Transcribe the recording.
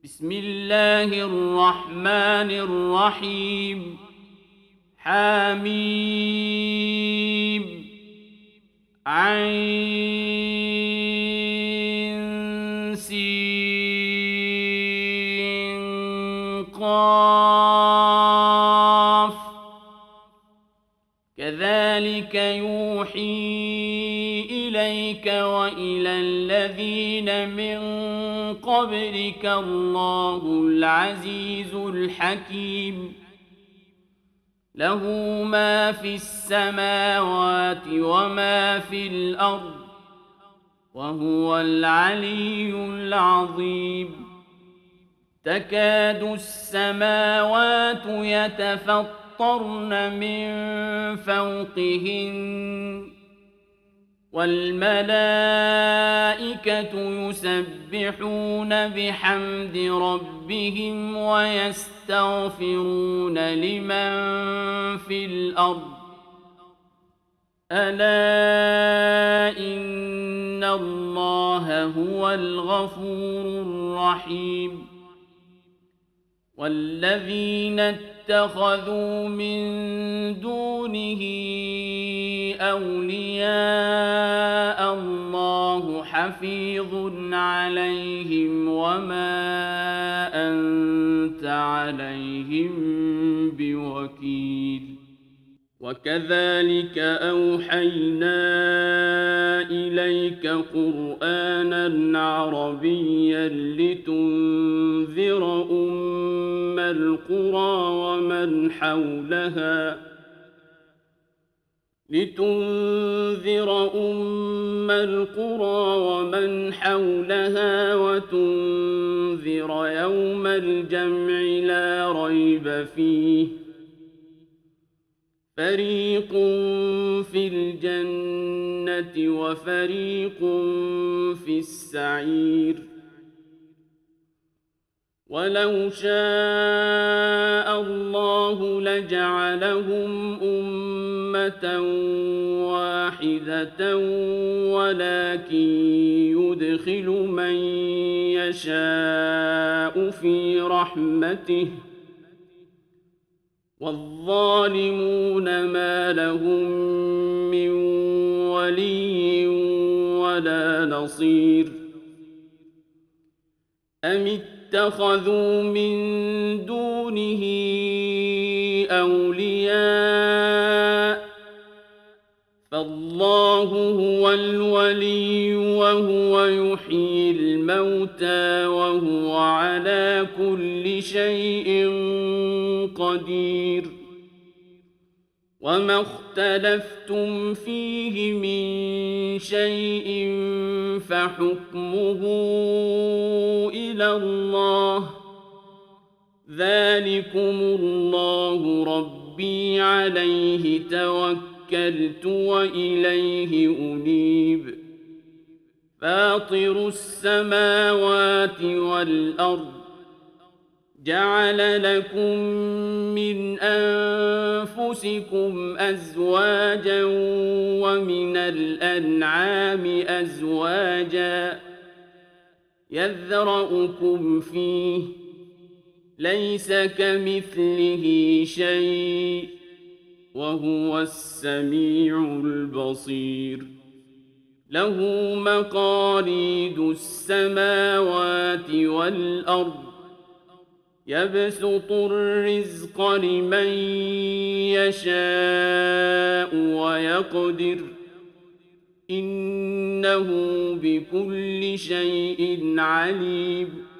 بسم الله الرحمن الرحيم. حميم عين سين قاف. كذلك يوحي إليك وإلى الذين من قبلك الله العزيز الحكيم. له ما في السماوات وما في الأرض وهو العلي العظيم. تكاد السماوات يتفطرن من فوقهن والملائكة يسبحون بحمد ربهم ويستغفرون لمن في الأرض. ألا إن الله هو الغفور الرحيم. والذين اتخذوا من دونه أولياء الله حفيظ عليهم وما أنت عليهم بوكيل. وكذلك أوحينا إليك قرآنا عربيا لتنذر أم القرى ومن حولها وتنذر يوم الجمع لا ريب فيه. فريق في الجنة وفريق في السعير. ولو شاء الله لجعلهم أمة واحدة ولكن يدخل من يشاء في رحمته. والظالمون ما لهم من ولي ولا نصير. أم اتخذوا من دونه أولياء فالله هو الولي وهو يحيي الموتى وهو على كل شيء قدير. وما اختلفتم فيه من شيء فحكمه إلى الله. ذلكم الله ربي عليه توكلت وإليه أنيب. فاطر السماوات والأرض جعل لكم من أنفسكم أزواجا ومن الأنعام أزواجا يذرأكم فيه ليس كمثله شيء وهو السميع البصير. له مقاليد السماوات والأرض يبسط الرزق لمن يشاء ويقدر. إنه بكل شيء عليم.